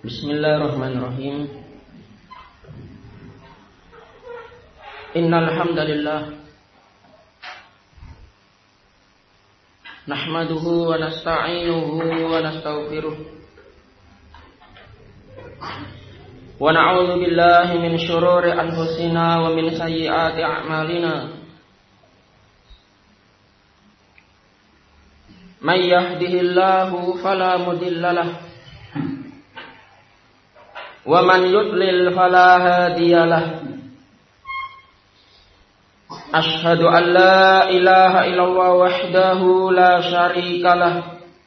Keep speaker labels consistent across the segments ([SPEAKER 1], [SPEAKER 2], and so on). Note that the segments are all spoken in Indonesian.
[SPEAKER 1] Bismillahirrahmanirrahim. Innal hamdalillah nahmaduhu wa nasta'inuhu wa nastaghfiruh wa na'udzu billahi min shururi anfusina wa min sayyiati a'malina. May yahdihillahu fala mudilla lahu wa man yudlil fala hadiya lahu. Ashhadu an la ilaha illallah wahdahu la syarika lahu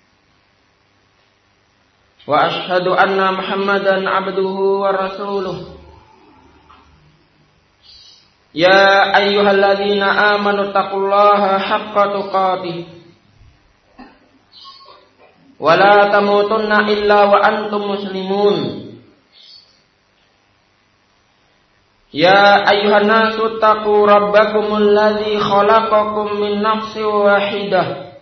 [SPEAKER 1] wa ashhadu anna Muhammadan abduhu wa rasuluh. Ya ayyuhalladzina amanu taqullaha haqqa tuqatih wa la tamutunna illa wa antum muslimun. Ya ayyuhan nasu taqu rabbakumul ladzi khalaqakum min nafsin wahidah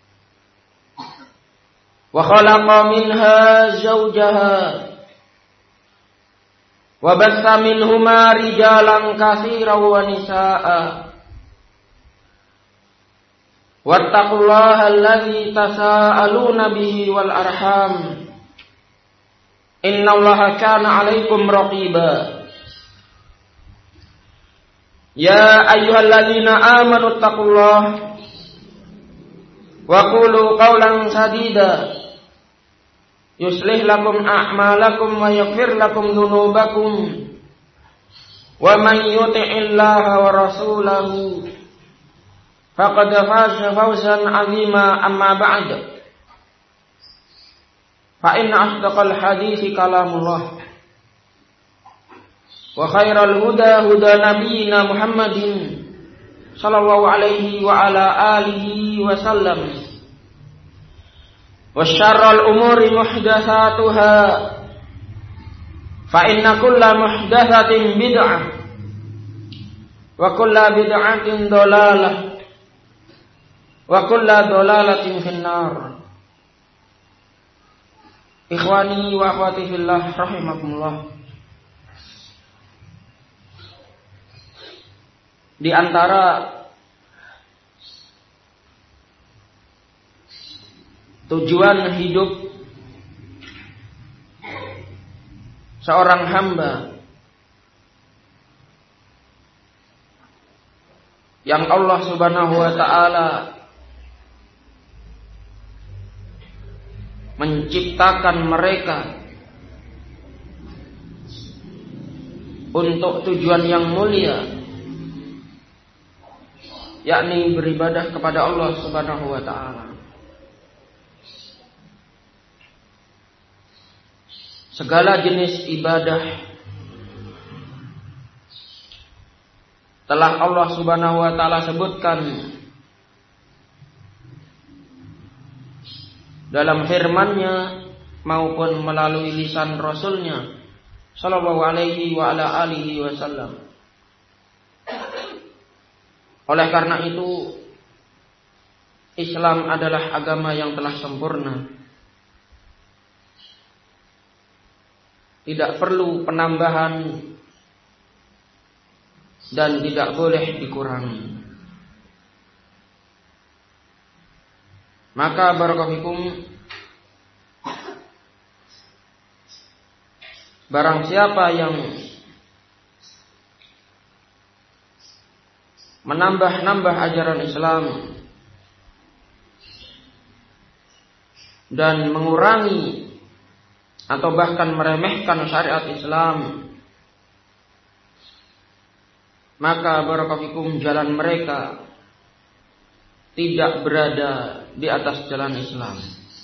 [SPEAKER 1] wa khalaqa minha zawjaha wa bassa minhuma rijalan katsiran wa nisaa'a wattaqullaha alladzi tasaaluna bihi wal arham innallaha kana 'alaikum raqiba. Ya ayyuhalladzina amanu taqullaha wa qulu qawlan sadida yuslih lakum a'malakum wa yaghfir lakum dhunubakum wa man yuti'illaha wa rasulahu faqad faza fawzan 'azima. Amma ba'd, fa inna asdaqal hadithi kalamullah wa khairal huda huda nabiyyina Muhammadin sallallahu alaihi wa ala alihi wa sallam wa syarrul umuri muhdatsatuha fa inna kulla muhdatsatin bid'ah wa kulla bid'atin dhalalah wa kulla dhalalatin finnar. Ikhwani wa akhwati fillah rahimakumullah. Di antara tujuan hidup seorang hamba yang Allah Subhanahu wa ta'ala menciptakan mereka untuk tujuan yang mulia, yakni beribadah kepada Allah Subhanahu wa ta'ala. Segala jenis ibadah telah Allah Subhanahu wa ta'ala sebutkan dalam firman-Nya maupun melalui lisan Rasul-Nya sallallahu alaihi wa ala alihi wasallam. Oleh karena itu, Islam adalah agama yang telah sempurna. Tidak perlu penambahan dan tidak boleh dikurangi. Maka barakallahu, barang siapa yang menambah-nambah ajaran Islam dan mengurangi atau bahkan meremehkan syariat Islam, maka barakallahu jalan mereka tidak berada di atas jalan Islam.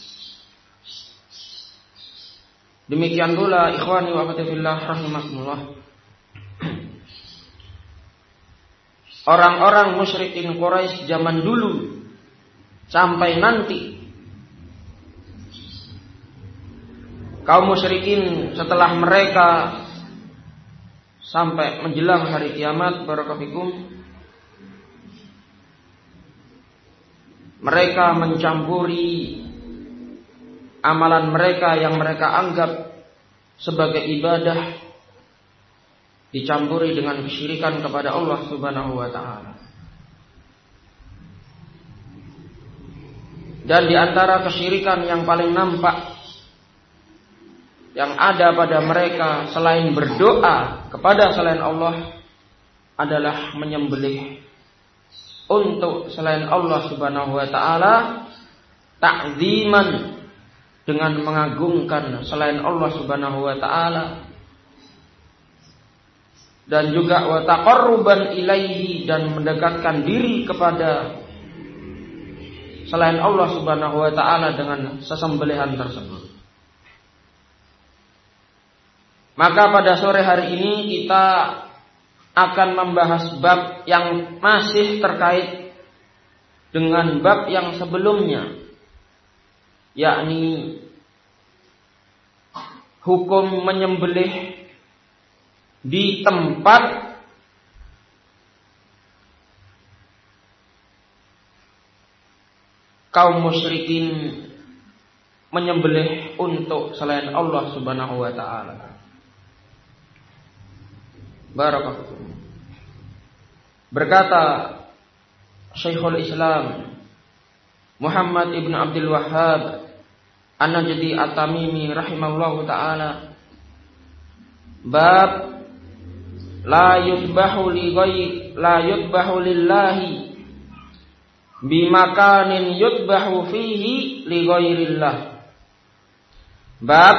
[SPEAKER 1] Demikian pula ikhwani wa akhwati fillah rahimakumullah, orang-orang musyrikin Quraisy zaman dulu sampai nanti kaum musyrikin setelah mereka sampai menjelang hari kiamat, barakallahu, mereka mencampuri amalan mereka yang mereka anggap sebagai ibadah dicampuri dengan kesyirikan kepada Allah Subhanahu wa taala. Dan di antara kesyirikan yang paling nampak yang ada pada mereka selain berdoa kepada selain Allah adalah menyembelih untuk selain Allah Subhanahu wa taala, ta'ziman, dengan mengagungkan selain Allah Subhanahu wa taala, dan juga wa taqarruban ilaihi, dan mendekatkan diri kepada selain Allah Subhanahu wa taala dengan sesembelihan tersebut. Maka pada sore hari ini kita akan membahas bab yang masih terkait dengan bab yang sebelumnya, yakni hukum menyembelih di tempat kaum musyrikin menyembelih untuk selain Allah Subhanahu wa taala. Barakallahu. Berkata Syekhul Islam Muhammad ibn Abdul Wahhab An-Najdi At-Tamimi rahimallahu ta'ala, bab la yudbahu lillahi bimakanin yudbahu fihi li ghairillah. Bab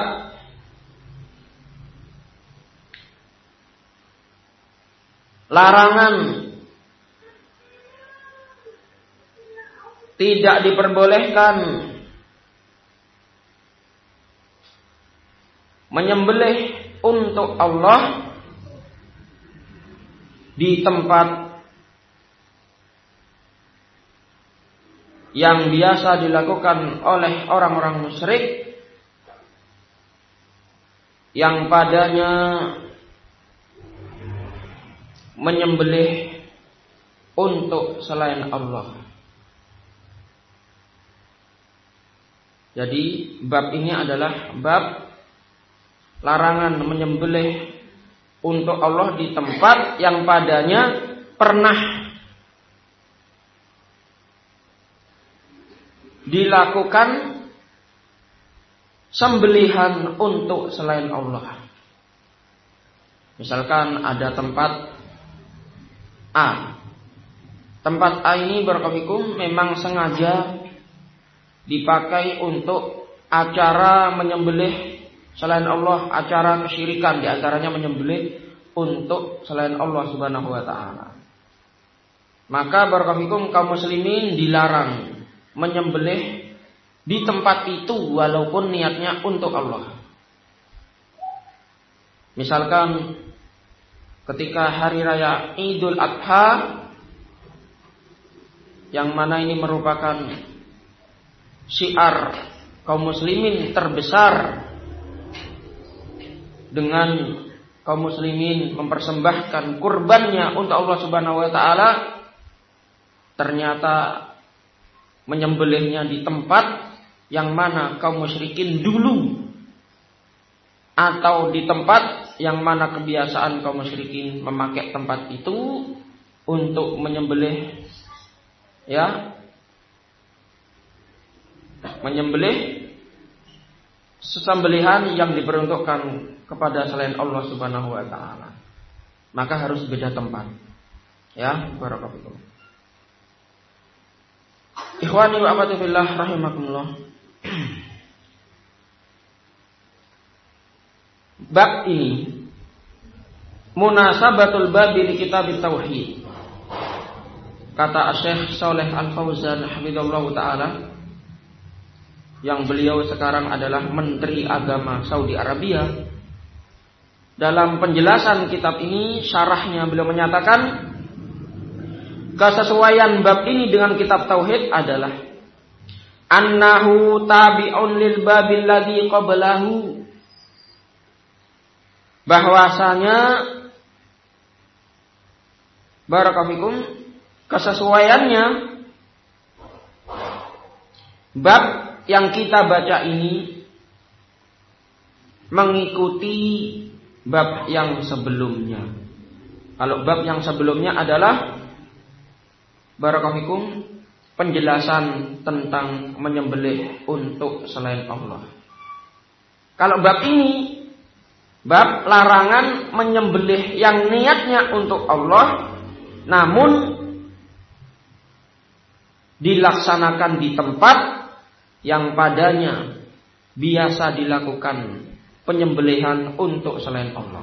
[SPEAKER 1] larangan tidak diperbolehkan menyembelih untuk Allah di tempat yang biasa dilakukan oleh orang-orang musyrik yang padanya menyembelih untuk selain Allah. Jadi bab ini adalah bab larangan menyembelih untuk Allah di tempat yang padanya pernah dilakukan sembelihan untuk selain Allah. Misalkan ada tempat A. Tempat A ini barakallahu memang sengaja dipakai untuk acara menyembelih selain Allah, acara kesyirikan, di antaranya menyembelih untuk selain Allah Subhanahu wa taala. Maka barakallahu kaum muslimin dilarang menyembelih di tempat itu walaupun niatnya untuk Allah. Misalkan ketika hari raya Idul Adha, yang mana ini merupakan syiar kaum muslimin terbesar, dengan kaum muslimin mempersembahkan kurbannya untuk Allah Subhanahu wa taala, ternyata menyembelihnya di tempat yang mana kaum musyrikin dulu, atau di tempat yang mana kebiasaan kaum musyrikin memakai tempat itu untuk menyembelih, menyembelih sesembelihan yang diperuntukkan kepada selain Allah Subhanahu wa taala. Maka harus beda tempat. Ya, barakallahu. Ikhwani wa akhwati fillah rahimakumullah. Bab ini munasabatul babi li kitab tauhid. Kata Syekh Shalih Al-Fauzan hafizallahu taala, yang beliau sekarang adalah Menteri Agama Saudi Arabia. Dalam penjelasan kitab ini, syarahnya beliau menyatakan kesesuaian bab ini dengan kitab tauhid adalah annahu tabi'un lil babil ladzi qablahu, bahwasanya barakallahu kesesuaiannya bab yang kita baca ini mengikuti bab yang sebelumnya. Kalau bab yang sebelumnya adalah barakallahu penjelasan tentang menyembelih untuk selain Allah. Kalau bab ini bab larangan menyembelih yang niatnya untuk Allah namun dilaksanakan di tempat yang padanya biasa dilakukan penyembelihan untuk selain Allah.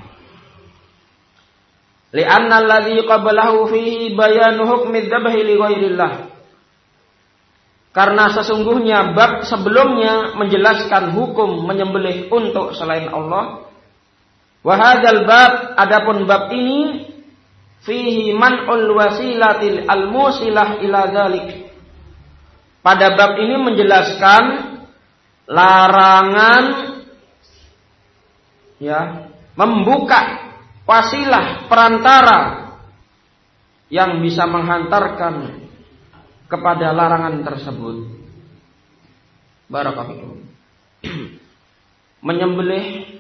[SPEAKER 1] Li'anna alladhi qablahu fihi bayanu hukmi dzabhi li ghairillah. Karena sesungguhnya bab sebelumnya menjelaskan hukum menyembelih untuk selain Allah. Wa hadzal bab, adapun bab ini fihi man'ul wasilatil al-musilah ila dzalik. Pada bab ini menjelaskan larangan membuka wasilah perantara yang bisa menghantarkan kepada larangan tersebut. Barakallahu. Menyembelih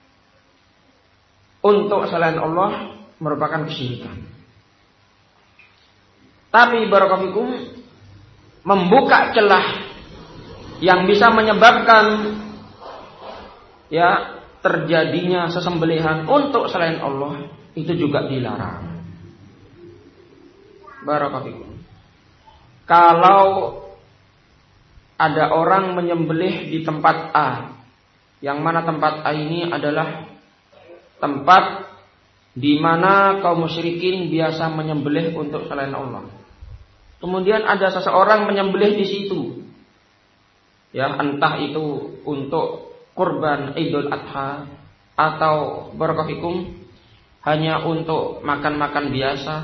[SPEAKER 1] untuk selain Allah merupakan kesyirikan. Tapi barakallahu membuka celah yang bisa menyebabkan terjadinya sesembelihan untuk selain Allah itu juga dilarang. Barakallahu. Kalau ada orang menyembelih di tempat A, yang mana tempat A ini adalah tempat di mana kaum musyrikin biasa menyembelih untuk selain Allah. Kemudian ada seseorang menyembelih di situ. Entah itu untuk kurban Idul Adha atau barakallahu hanya untuk makan-makan biasa.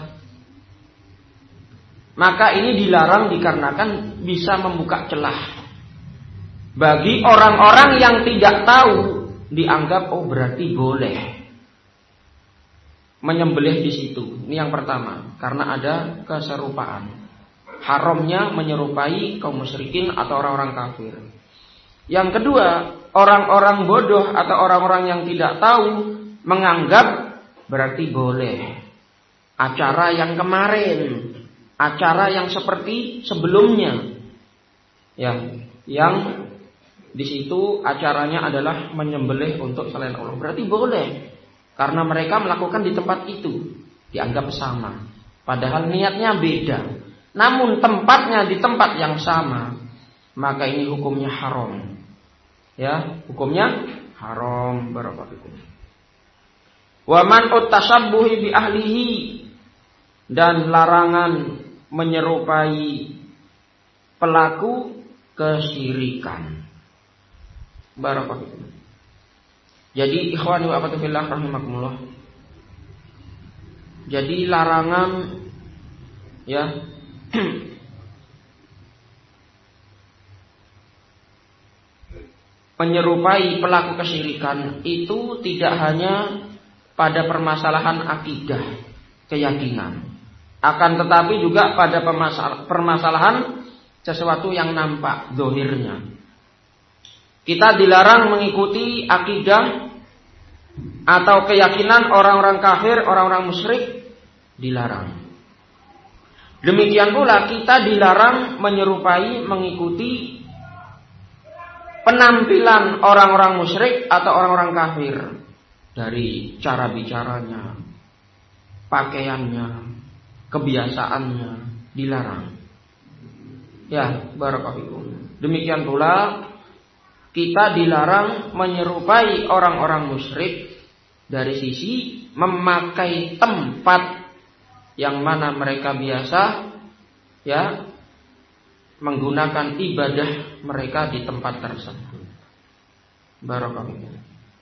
[SPEAKER 1] Maka ini dilarang dikarenakan bisa membuka celah bagi orang-orang yang tidak tahu, dianggap berarti boleh menyembelih di situ. Ini yang pertama, karena ada keserupaan. Haramnya menyerupai kaum musyrikin atau orang-orang kafir. Yang kedua, orang-orang bodoh atau orang-orang yang tidak tahu menganggap berarti boleh. Acara yang kemarin, acara yang seperti sebelumnya, yang di situ acaranya adalah menyembelih untuk selain Allah, berarti boleh. Karena mereka melakukan di tempat itu, dianggap sama. Padahal niatnya beda. Namun tempatnya di tempat yang sama, maka ini hukumnya haram. Hukumnya haram. Barakallahu. Wa man utashabbuhi bi ahlihi, dan larangan menyerupai pelaku kesyirikan. Barakallahu. Jadi ikhwani wa akhwati fillah rahimakumullah. Jadi larangan menyerupai pelaku kesyirikan itu tidak hanya pada permasalahan akidah, keyakinan, akan tetapi juga pada permasalahan sesuatu yang nampak zahirnya. Kita dilarang mengikuti akidah atau keyakinan orang-orang kafir, orang-orang musyrik, dilarang. Demikian pula kita dilarang menyerupai, mengikuti penampilan orang-orang musyrik atau orang-orang kafir, dari cara bicaranya, pakaiannya, kebiasaannya, dilarang. Barakallahu. Demikian pula kita dilarang menyerupai orang-orang musyrik dari sisi memakai tempat yang mana mereka biasa menggunakan ibadah mereka di tempat tersebut. Barakallahu.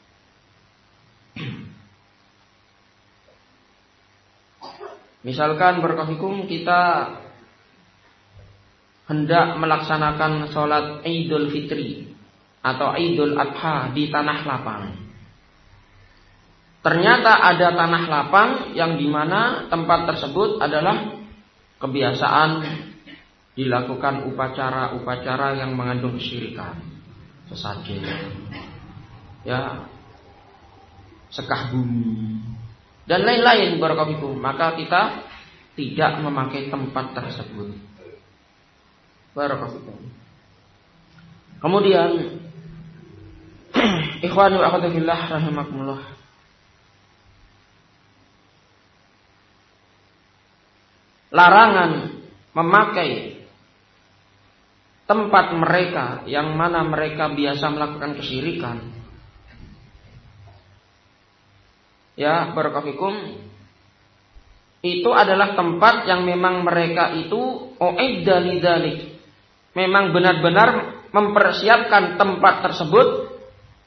[SPEAKER 1] Misalkan barakallahu kita hendak melaksanakan sholat Idul Fitri atau Idul Adha di tanah lapang. Ternyata ada tanah lapang yang dimana tempat tersebut adalah kebiasaan dilakukan upacara-upacara yang mengandung kesyirikan, sesajen, sekah bumi dan lain-lain barakallahu, maka kita tidak memakai tempat tersebut. Barakallahu. Kemudian ikhwani wa akhwati fillah rahimakumullah, larangan memakai tempat mereka yang mana mereka biasa melakukan kesyirikan. Ya, barakallahu, itu adalah tempat yang memang mereka itu uidda lidzalik, memang benar-benar mempersiapkan tempat tersebut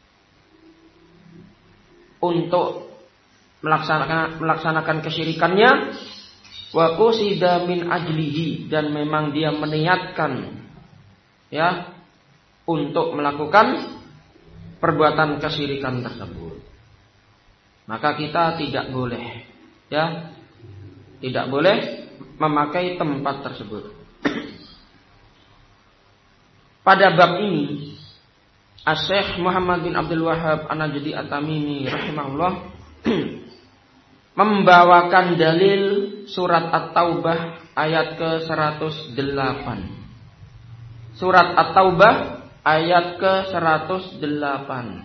[SPEAKER 1] untuk melaksanakan kesyirikannya. Wa qusida min ajlihi, dan memang dia meniatkan ya untuk melakukan perbuatan kesyirikan tersebut. Maka kita tidak boleh ya, tidak boleh memakai tempat tersebut. Pada bab ini Asy-Syaikh Muhammad bin Abdul Wahhab An-Najdi At-Tamimi rahimahullah membawakan dalil surat At-Taubah ayat ke-108. Surat At-Taubah ayat ke-108.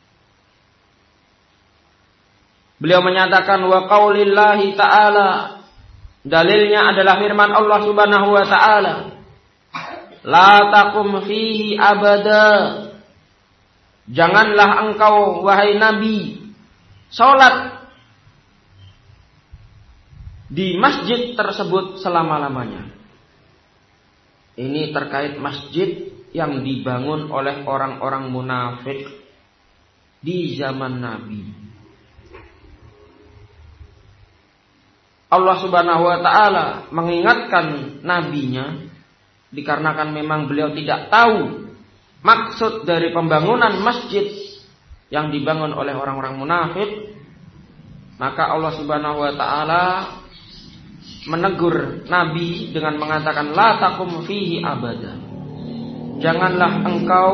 [SPEAKER 1] Beliau menyatakan wa qaulillahi ta'ala, dalilnya adalah firman Allah Subhanahu wa ta'ala, la taqum fihi abada, janganlah engkau wahai Nabi salat di masjid tersebut selama-lamanya. Ini terkait masjid yang dibangun oleh orang-orang munafik di zaman Nabi. Allah Subhanahu wa ta'ala mengingatkan nabinya dikarenakan memang beliau tidak tahu maksud dari pembangunan masjid yang dibangun oleh orang-orang munafik. Maka Allah Subhanahu wa ta'ala menegur Nabi dengan mengatakan la taqum fihi abada, janganlah engkau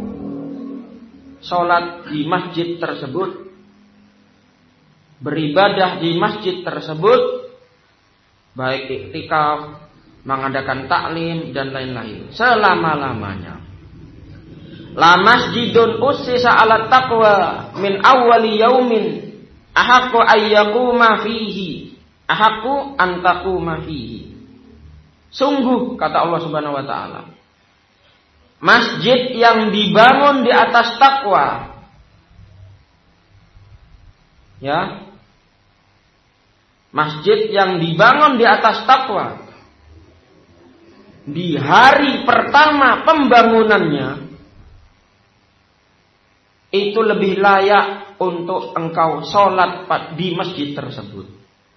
[SPEAKER 1] sholat di masjid tersebut, beribadah di masjid tersebut, baik iktikaf, mengadakan taklim dan lain-lain, selama-lamanya. La masjidun ussisa 'ala taqwa min awwali yaumin ahaqqu ayyaquma fihi ahaqqu an taquma fihi. Sungguh, kata Allah Subhanahu wa taala, masjid yang dibangun di atas takwa, ya, masjid yang dibangun di atas takwa di hari pertama pembangunannya itu lebih layak untuk engkau sholat di masjid tersebut.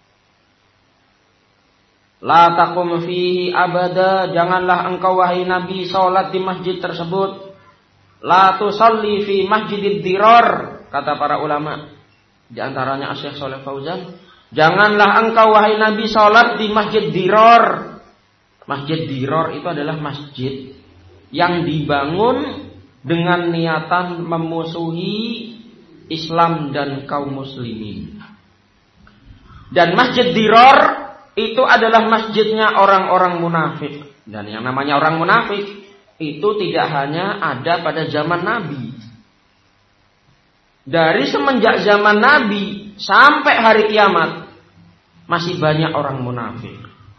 [SPEAKER 1] La taqum fihi abada, janganlah engkau wahai Nabi sholat di masjid tersebut. La tusalli fi masjidid dirar, kata para ulama, di antaranya Asy-Syaikh Shalih Fauzan, janganlah engkau wahai Nabi sholat di masjid dirar. Masjid dirar itu adalah masjid yang dibangun dengan niatan memusuhi Islam dan kaum muslimin. Dan masjid dirar itu adalah masjidnya orang-orang munafik. Dan yang namanya orang munafik itu tidak hanya ada pada zaman Nabi. Dari semenjak zaman Nabi sampai hari kiamat masih banyak orang munafik.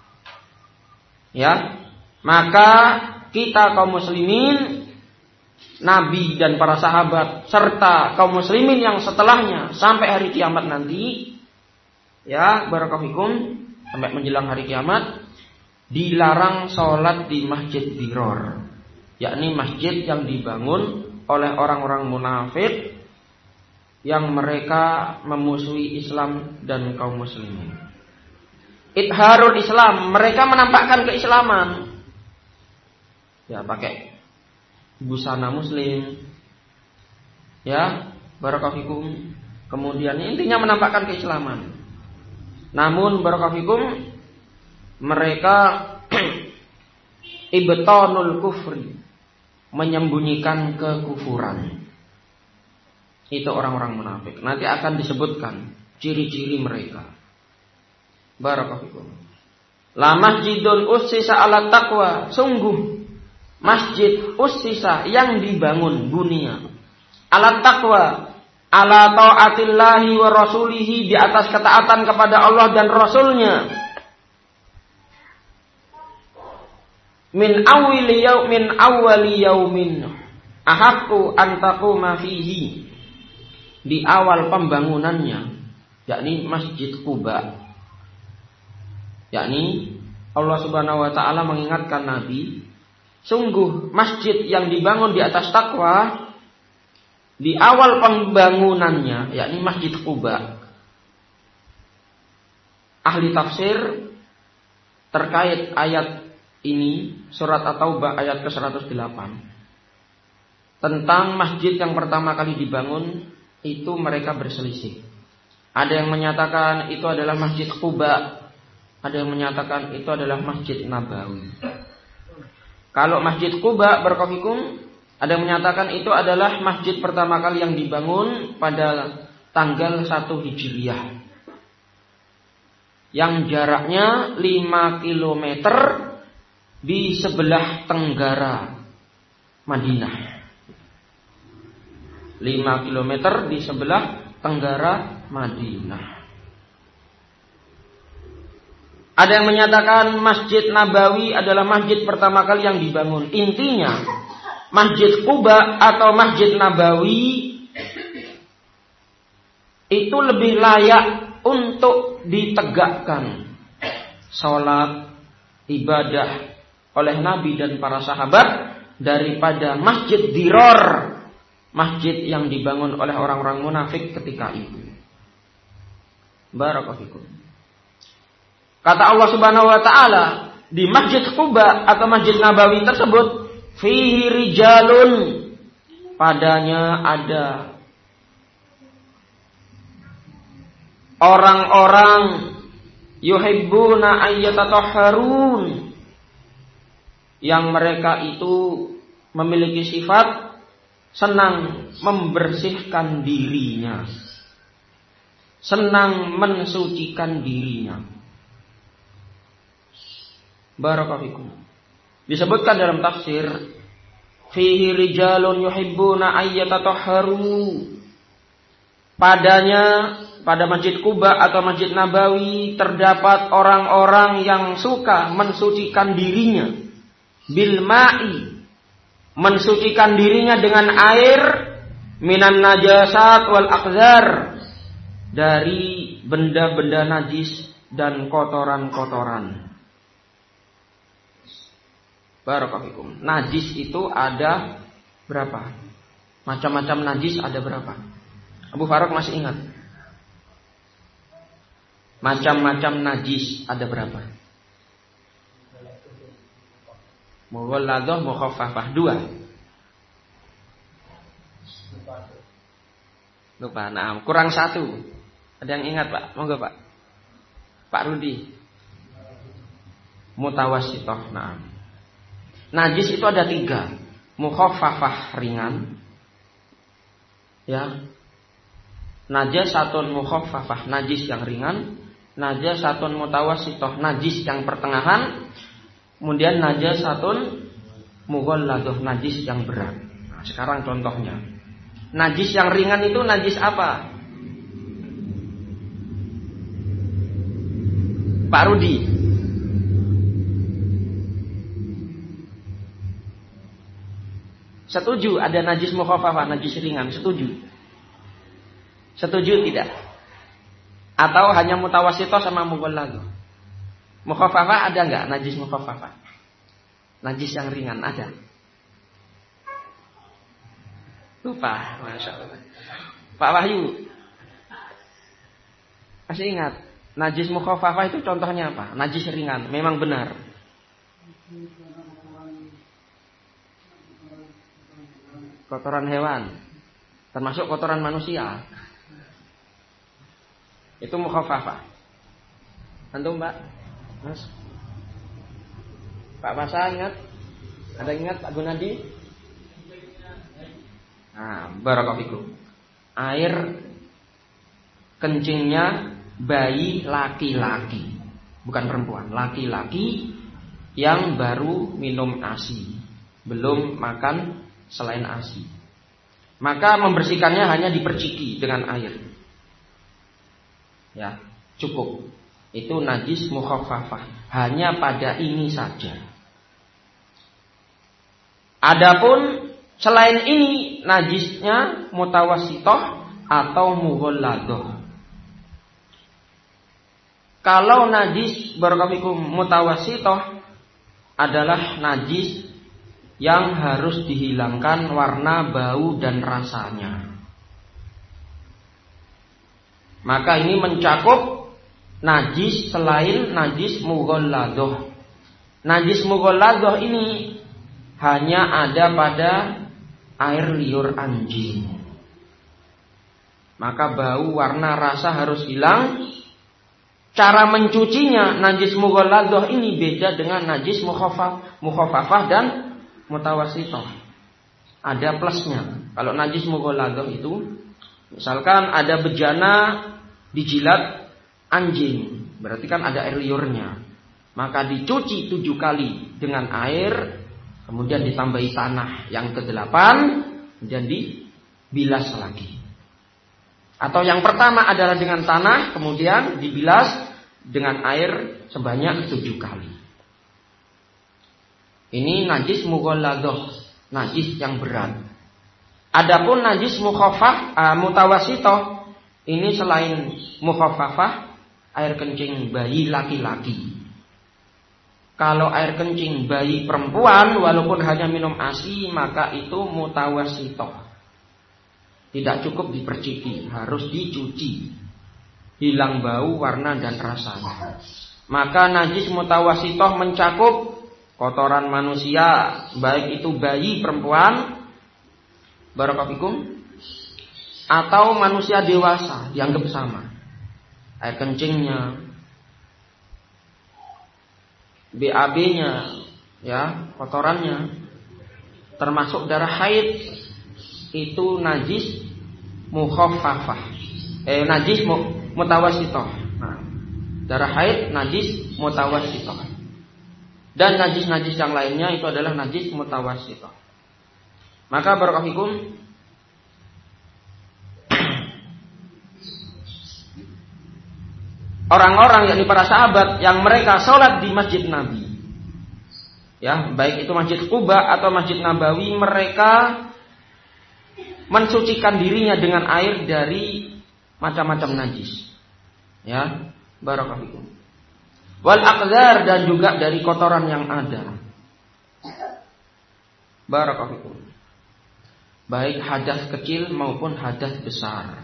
[SPEAKER 1] Ya, maka kita kaum muslimin, Nabi dan para sahabat serta kaum muslimin yang setelahnya sampai hari kiamat nanti, ya, barakallahu fikum, sampai menjelang hari kiamat, dilarang sholat di masjid dirar, yakni masjid yang dibangun oleh orang-orang munafik yang mereka memusuhi Islam dan kaum muslimin. Idharul Islam, mereka menampakkan keislaman, ya, pakai busana muslim, ya, barakallahu fikum, kemudian intinya menampakkan keislaman. Namun barakallahu fikum, mereka ibtanul kufri, menyembunyikan kekufuran. Itu orang-orang munafik. Nanti akan disebutkan ciri-ciri mereka. Barakallahu. La masjidun ussisa ala taqwa. Sungguh masjid ussisa yang dibangun dunia ala taqwa, ala taatillahi wa rasulihi, di atas ketaatan kepada Allah dan Rasulnya. Min awwali yaumin ahaqqu an taquma fihi, di awal pembangunannya, yakni Masjid Quba. Yakni Allah Subhanahu wa taala mengingatkan Nabi, sungguh masjid yang dibangun di atas takwa di awal pembangunannya, yakni Masjid Quba. Ahli tafsir terkait ayat ini, surat At-Taubah ayat ke-108, tentang masjid yang pertama kali dibangun, itu mereka berselisih. Ada yang menyatakan itu adalah Masjid Quba, ada yang menyatakan itu adalah Masjid Nabawi. Kalau Masjid Quba berkofikum, ada yang menyatakan itu adalah masjid pertama kali yang dibangun pada tanggal 1 Hijriah, yang jaraknya 5 km di sebelah tenggara Madinah. 5 km di sebelah tenggara Madinah. Ada yang menyatakan Masjid Nabawi adalah masjid pertama kali yang dibangun. Intinya, Masjid Quba atau Masjid Nabawi itu lebih layak untuk ditegakkan sholat, ibadah oleh Nabi dan para sahabat daripada Masjid Dirar, masjid yang dibangun oleh orang-orang munafik ketika itu. Barakallahu fikum. Kata Allah Subhanahu wa taala, di Masjid Quba atau Masjid Nabawi tersebut, fihi rijalun, padanya ada orang-orang yuhibbuna ayyatatahharun, yang mereka itu memiliki sifat senang membersihkan dirinya, senang mensucikan dirinya. Barakallahu. Disebutkan dalam tafsir, fihi rijalun yuhibbuna ayyatatahharu, padanya, pada Masjid Quba atau Masjid Nabawi terdapat orang-orang yang suka mensucikan dirinya bil ma'i, mensucikan dirinya dengan air, minan najasat wal aqdar, dari benda-benda najis dan kotoran-kotoran. Barakallahu. Najis itu ada berapa? Macam-macam najis ada berapa? Abu Faruk masih ingat? Macam-macam najis ada berapa? Mughalladah, mukhaffafah, 2. Lupa. Nah, kurang 1. Ada yang ingat, Pak? Monggo, Pak. Pak Rudi. Mutawassithah. Nah. Najis itu ada 3. Mukhaffafah, ringan. Ya. Najasatun mukhaffafah, najis yang ringan. Najasatun mutawassithah, najis yang pertengahan. Kemudian najasatun mughalladah, najis yang berat. Nah, sekarang contohnya. Najis yang ringan itu najis apa? Pak Rudi. Setuju ada najis mukhaffafah, najis ringan, setuju? Setuju tidak? Atau hanya mutawassithah sama mughalladah? Mukhaffafah ada enggak najis mukhaffafah? Najis yang ringan ada? Lupa, Masya Allah. Pak Wahyu masih ingat? Najis mukhaffafah itu contohnya apa? Najis ringan, memang benar. Kotoran hewan, termasuk kotoran manusia, itu mukhaffafah. Antum, Mbak? Mas? Pak Masa ingat? Ada ingat Pak Gunadi? Nah, barakallahu fikum. air kencingnya bayi laki-laki, bukan perempuan, laki-laki yang baru minum ASI, belum makan selain ASI. Maka membersihkannya hanya diperciki dengan air. Ya, cukup. Itu najis mukhaffafah, hanya pada ini saja. Adapun selain ini najisnya mutawassithah atau mughalladah. Kalau najis barakallahu mutawassithah adalah najis yang harus dihilangkan warna, bau dan rasanya. Maka ini mencakup najis selain najis mughalladah. Najis mughalladah ini hanya ada pada air liur anjing. Maka bau, warna, rasa harus hilang. Cara mencucinya najis mughalladah ini beda dengan najis mukhaffafah dan mutawassithah. Ada plusnya. Kalau najis mughalladah itu misalkan ada bejana dijilat anjing, berarti kan ada air liurnya. Maka dicuci 7 kali dengan air, kemudian ditambahi tanah yang ke-8, kemudian dibilas lagi. Atau yang pertama adalah dengan tanah, kemudian dibilas dengan air sebanyak 7 kali. Ini najis mughalladah, najis yang berat. Adapun najis mutawassithah, ini selain mukhaffafah, air kencing bayi laki-laki. Kalau air kencing bayi perempuan walaupun hanya minum ASI, maka itu mutawassithah. Tidak cukup diperciki, harus dicuci. Hilang bau, warna dan rasanya. Maka najis mutawassithah mencakup kotoran manusia, baik itu bayi perempuan barakallahu atau manusia dewasa, dianggap sama. Air kencingnya, BAB-nya, ya, kotorannya, termasuk darah haid, itu najis mukhaffafah. Najis mutawassithah. Nah, darah haid najis mutawassithah. Dan najis-najis yang lainnya itu adalah najis mutawassithah. Maka barakallahu orang-orang yakni para sahabat yang mereka sholat di masjid Nabi, ya, baik itu masjid Quba atau masjid Nabawi, mereka mensucikan dirinya dengan air dari macam-macam najis, ya, barakallahu. Wal aqdar, dan juga dari kotoran yang ada, barakallahu. Baik hadas kecil maupun hadas besar.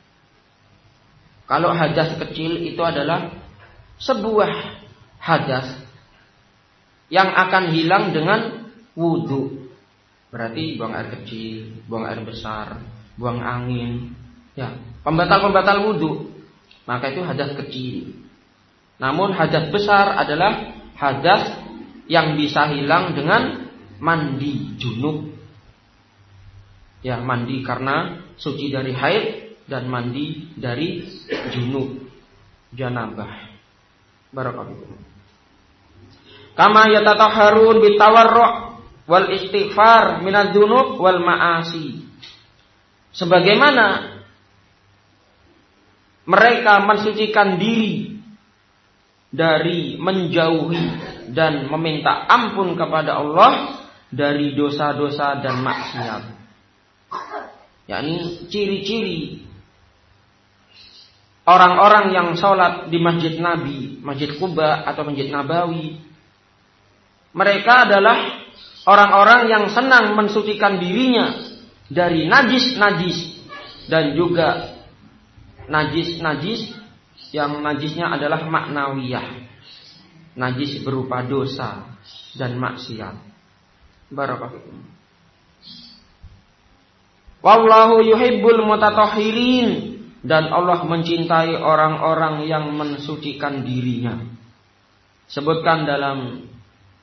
[SPEAKER 1] Kalau hadas kecil itu adalah sebuah hadas yang akan hilang dengan wudu. Berarti buang air kecil, buang air besar, buang angin, ya, pembatal-pembatal wudu. Maka itu hadas kecil. Namun hadas besar adalah hadas yang bisa hilang dengan mandi junub. Ya, mandi karena suci dari haid dan mandi dari junub, janabah. Barakallahu. Kama yatatahharun bitawarru' wal istighfar minadz dzunub wal ma'asi. Sebagaimana mereka mensucikan diri dari menjauhi dan meminta ampun kepada Allah dari dosa-dosa dan maksiat. Yakni ciri-ciri orang-orang yang sholat di masjid Nabi, masjid Quba atau masjid Nabawi, mereka adalah orang-orang yang senang mensucikan dirinya dari najis-najis dan juga najis-najis yang najisnya adalah maknawiyah, najis berupa dosa dan maksiat. Barakallahu. Wallahu yuhibbul mutatahhirin, dan Allah mencintai orang-orang yang mensucikan dirinya. Sebutkan dalam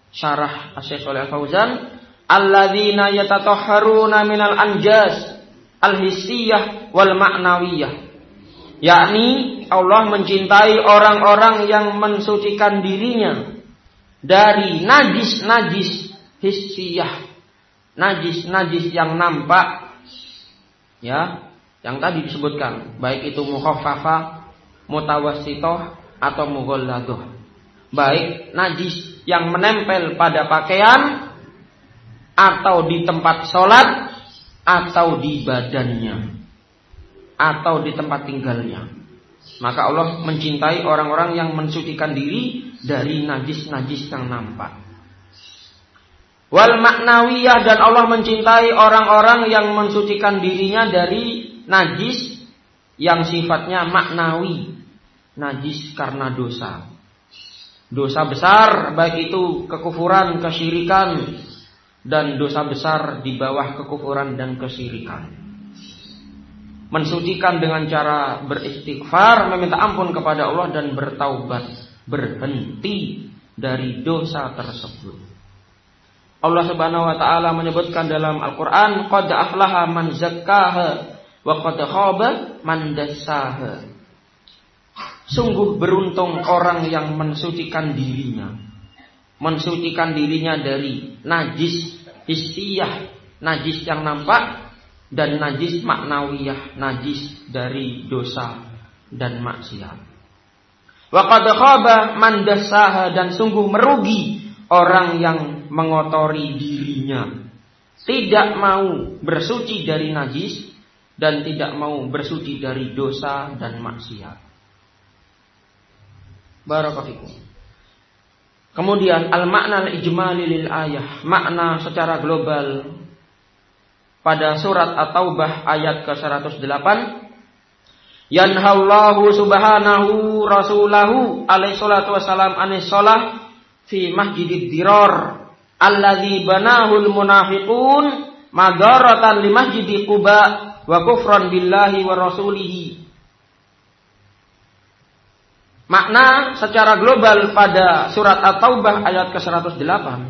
[SPEAKER 1] syarah Asy-Syaikh Shalih Al-Fauzan, alladzina yatatahharuna minal anjas, al-hissiyah wal ma'nawiyah. Yakni Allah mencintai orang-orang yang mensucikan dirinya dari najis-najis hissiyah, najis-najis yang nampak, ya, yang tadi disebutkan, baik itu mukhaffafah, mutawassithah atau mughalladhah. Baik najis yang menempel pada pakaian atau di tempat sholat atau di badannya atau di tempat tinggalnya. Maka Allah mencintai orang-orang yang mensucikan diri dari najis-najis yang nampak. Wal ma'nawiyah, dan Allah mencintai orang-orang yang mensucikan dirinya dari najis yang sifatnya maknawi, najis karena dosa. Dosa besar, baik itu kekufuran, kesyirikan, dan dosa besar di bawah kekufuran dan kesyirikan. Mensucikan dengan cara beristighfar, meminta ampun kepada Allah dan bertaubat, berhenti dari dosa tersebut. Allah Subhanahu wa taala menyebutkan dalam Al-Qur'an, qad aflaha man zakkaha wa qad khaba man dassaha. Sungguh beruntung orang yang mensucikan dirinya. Mensucikan dirinya dari najis hissiyah, najis yang nampak, dan najis maknawiyah, najis dari dosa dan maksiat. Wa qad khaba man dassaha, dan sungguh merugi orang yang mengotori dirinya, tidak mau bersuci dari najis dan tidak mau bersuci dari dosa dan maksiat. Barakallahu. Kemudian al-makna al-ijmali lil ayah, makna secara global pada surat At-Taubah ayat ke-108. Yanhallahu subhanahu rasulahu alaihi salatu wassalam anis shalah fi masjidid dirar alladzi banahul munafiqun madaratan li masjidi Quba wa kufran billahi wa rasulihi. Makna secara global pada surat At-Taubah ayat ke-108.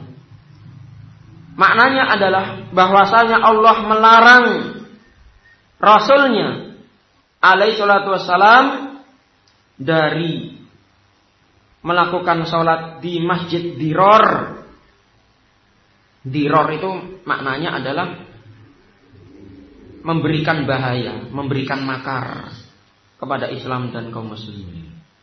[SPEAKER 1] Maknanya adalah bahwasanya Allah melarang Rasulnya alaihi salatu wassalam dari melakukan sholat di masjid Dirar. Dirar itu maknanya adalah memberikan bahaya, memberikan makar kepada Islam dan kaum muslimin.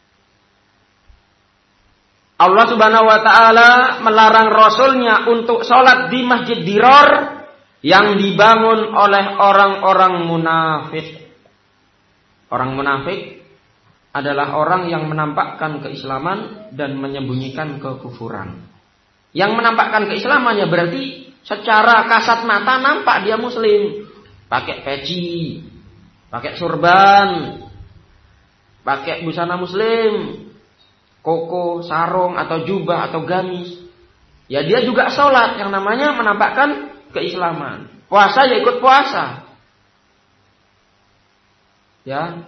[SPEAKER 1] Allah Subhanahu wa taala melarang Rasulnya untuk sholat di masjid Dirar yang dibangun oleh orang-orang munafik. Orang munafik adalah orang yang menampakkan keislaman dan menyembunyikan kekufuran. Yang menampakkan keislamannya berarti secara kasat mata nampak dia muslim, pakai peci, pakai surban, pakai busana muslim, koko, sarung, atau jubah, atau gamis. Ya dia juga sholat, yang namanya menampakkan keislaman. Puasa ya ikut puasa. Ya.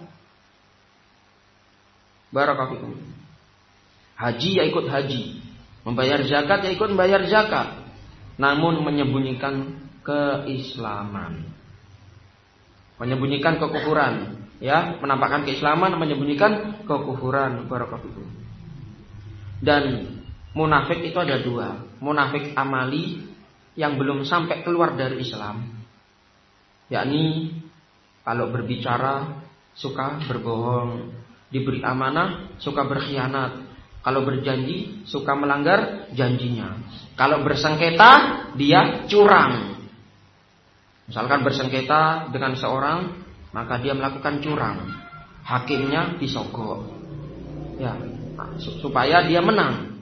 [SPEAKER 1] Barakallahu. Haji ya ikut haji. Membayar zakat ya ikut membayar zakat. Namun menyembunyikan keislaman. Menyembunyikan kekufuran. Ya, menampakkan keislaman, menyembunyikan kekufuran. Barakallahu. Dan munafik itu ada dua. Munafik amali yang belum sampai keluar dari Islam, yakni kalau berbicara suka berbohong, diberi amanah suka berkhianat, kalau berjanji suka melanggar janjinya, kalau bersengketa dia curang. Misalkan bersengketa dengan seorang, maka dia melakukan curang, hakimnya disogok, ya, supaya dia menang.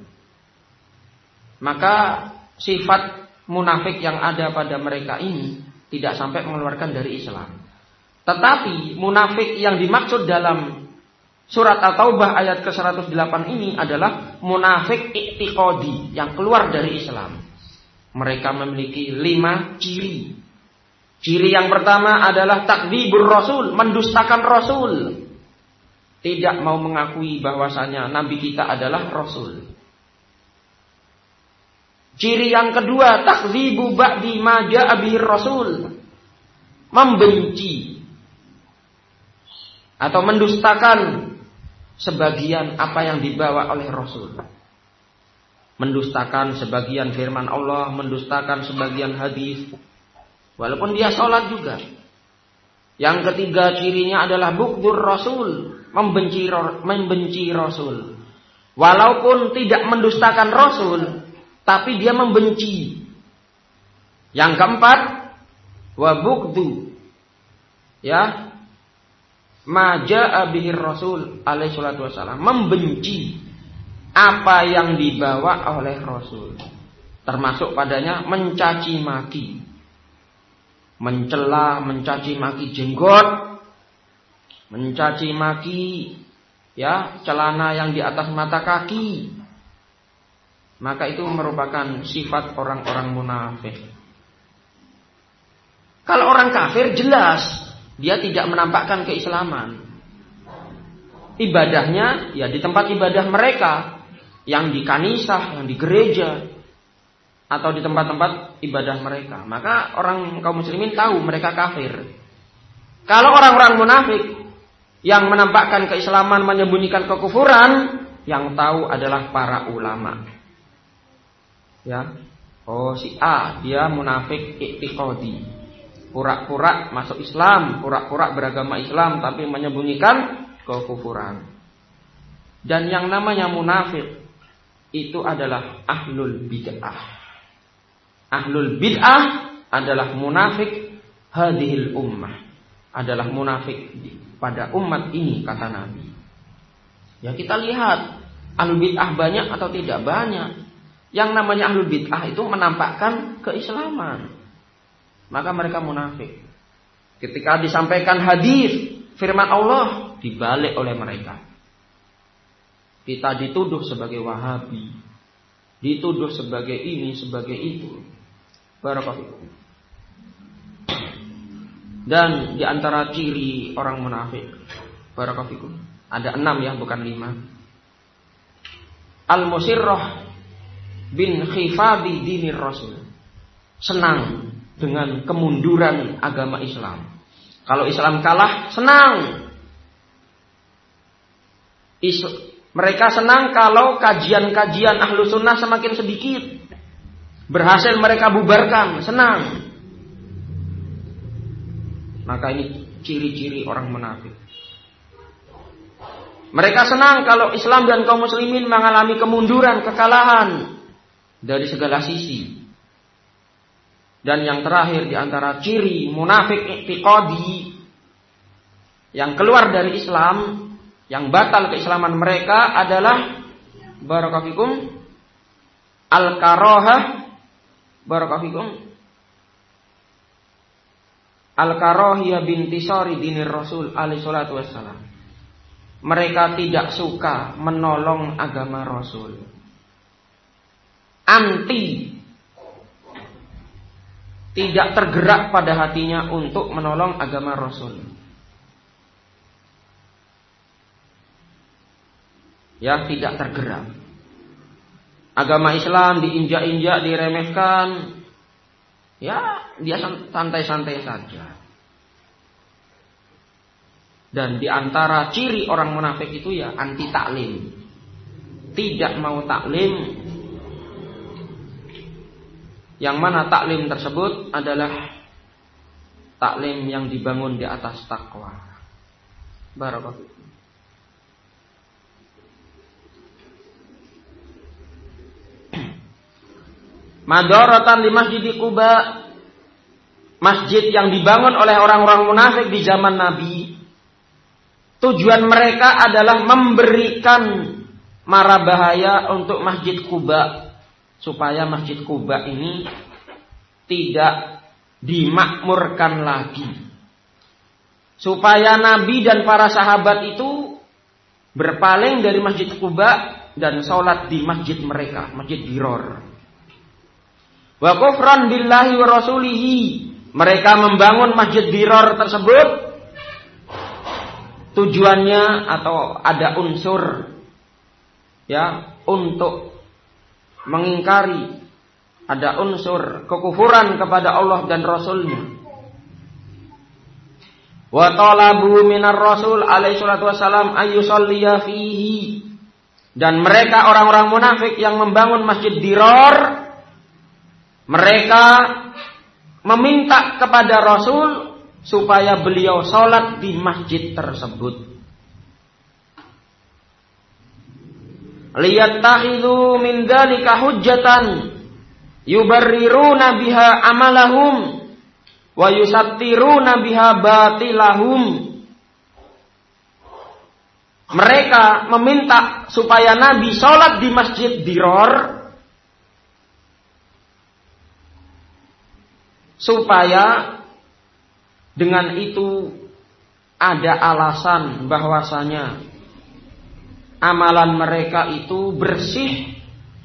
[SPEAKER 1] Maka sifat munafik yang ada pada mereka ini tidak sampai mengeluarkan dari Islam. Tetapi munafik yang dimaksud dalam surat At-Taubah ayat ke-108 ini adalah munafik i'tiqadi yang keluar dari Islam. Mereka memiliki 5 ciri. Ciri yang pertama adalah takdzibur rasul, mendustakan Rasul. Tidak mau mengakui bahwasanya Nabi kita adalah Rasul. Ciri yang kedua, takdzibu ba'di ma ja'a bihi Rasul. membenci atau mendustakan sebagian apa yang dibawa oleh Rasul. Mendustakan sebagian firman Allah, mendustakan sebagian hadis, walaupun dia sholat juga. Yang ketiga cirinya adalah bugdur Rasul, membenci Rasul. Walaupun tidak mendustakan Rasul, tapi dia membenci. Yang keempat, wa bugdu, ya, ma jaa bihi Rasul alaihi salatu wasallam, membenci apa yang dibawa oleh Rasul, termasuk padanya mencaci maki, mencela, mencaci maki jenggot, mencaci maki, ya, celana yang di atas mata kaki. Maka itu merupakan sifat orang-orang munafik. Kalau orang kafir jelas dia tidak menampakkan keislaman. Ibadahnya ya di tempat ibadah mereka, yang di kanisah, yang di gereja, atau di tempat-tempat ibadah mereka. Maka orang kaum muslimin tahu mereka kafir. Kalau orang-orang munafik yang menampakkan keislaman, menyembunyikan kekufuran, yang tahu adalah para ulama. Ya, oh si A dia munafik i'tiqadi, pura-pura masuk Islam, pura-pura beragama Islam, tapi menyembunyikan kekufuran. Dan yang namanya munafik itu adalah ahlul bid'ah. Ahlul bid'ah adalah munafik hadhil ummah, adalah munafik pada umat ini, kata Nabi. Ya, kita lihat ahlul bid'ah banyak atau tidak banyak. Yang namanya ahlul bid'ah itu menampakkan keislaman, maka mereka munafik. Ketika disampaikan hadis firman Allah, dibalik oleh mereka. Kita dituduh sebagai Wahabi, dituduh sebagai ini, sebagai itu. Barakallahu. Dan di antara ciri orang munafik, barakallahu, ada 6 ya, bukan 5. Al-musirrah bin khifadi dinir Rasul, senang dengan kemunduran agama Islam. Kalau Islam kalah, senang. Mereka senang kalau kajian-kajian ahlu sunnah semakin sedikit, berhasil mereka bubarkan, senang. Maka ini ciri-ciri orang munafik. Mereka senang kalau Islam dan kaum muslimin mengalami kemunduran, kekalahan dari segala sisi. Dan yang terakhir di antara ciri munafik i'tiqadi yang keluar dari Islam, yang batal keislaman mereka adalah barakafikum al-karahah, barakafikum al-karahiyah bintisari dinir Rasul alaihi salatu wassalam. Mereka tidak suka menolong agama Rasul, anti, tidak tergerak pada hatinya untuk menolong agama Rasul. Ya, tidak tergerak. Agama Islam diinjak-injak, diremehkan, ya dia santai-santai saja. Dan di antara ciri orang munafik itu ya anti taklim, tidak mau taklim, yang mana taklim tersebut adalah taklim yang dibangun di atas takwa. Barakallahu. Madaratan di Masjid Quba, masjid yang dibangun oleh orang-orang munafik di zaman Nabi. Tujuan mereka adalah memberikan mara bahaya untuk Masjid Quba, supaya Masjid Quba ini tidak dimakmurkan lagi, supaya Nabi dan para sahabat itu berpaling dari Masjid Quba dan sholat di masjid mereka, Masjid Diror. Wa kufran billahi wa rasulihi, mereka membangun Masjid Diror tersebut tujuannya atau ada unsur ya untuk mengingkari, ada unsur kekufuran kepada Allah dan Rasulnya. Wa talabu minar Rasul alaihi salatu wasalam ayyusalliya fihi. Dan mereka orang-orang munafik yang membangun masjid Dirar, mereka meminta kepada Rasul supaya beliau sholat di masjid tersebut. Liyattakhidhu min dzalika hujjatan yubarriruna biha amalahum wa yusattiruna biha batilahum. Mereka meminta supaya Nabi sholat di masjid Dirar supaya dengan itu ada alasan bahwasanya amalan mereka itu bersih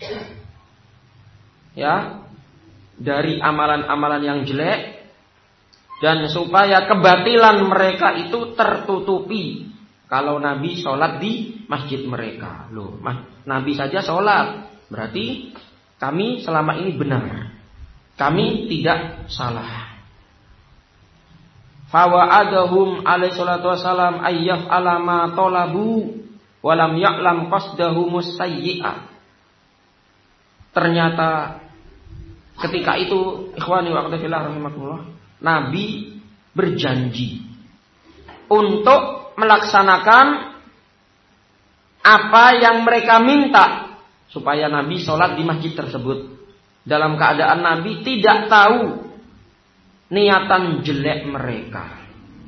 [SPEAKER 1] ya dari amalan-amalan yang jelek, dan supaya kebatilan mereka itu tertutupi kalau Nabi sholat di masjid mereka. Loh, Nabi saja sholat, berarti kami selama ini benar, kami tidak salah. Fawa'adahum alaihi salatu wassalam ayyaf alama tolabu walam ya'lam qasdahu musayyi'ah. Ternyata ketika itu, ikhwani wa akhwati fillah rahimakumullah, Nabi berjanji untuk melaksanakan apa yang mereka minta, supaya Nabi sholat di masjid tersebut dalam keadaan Nabi tidak tahu niatan jelek mereka.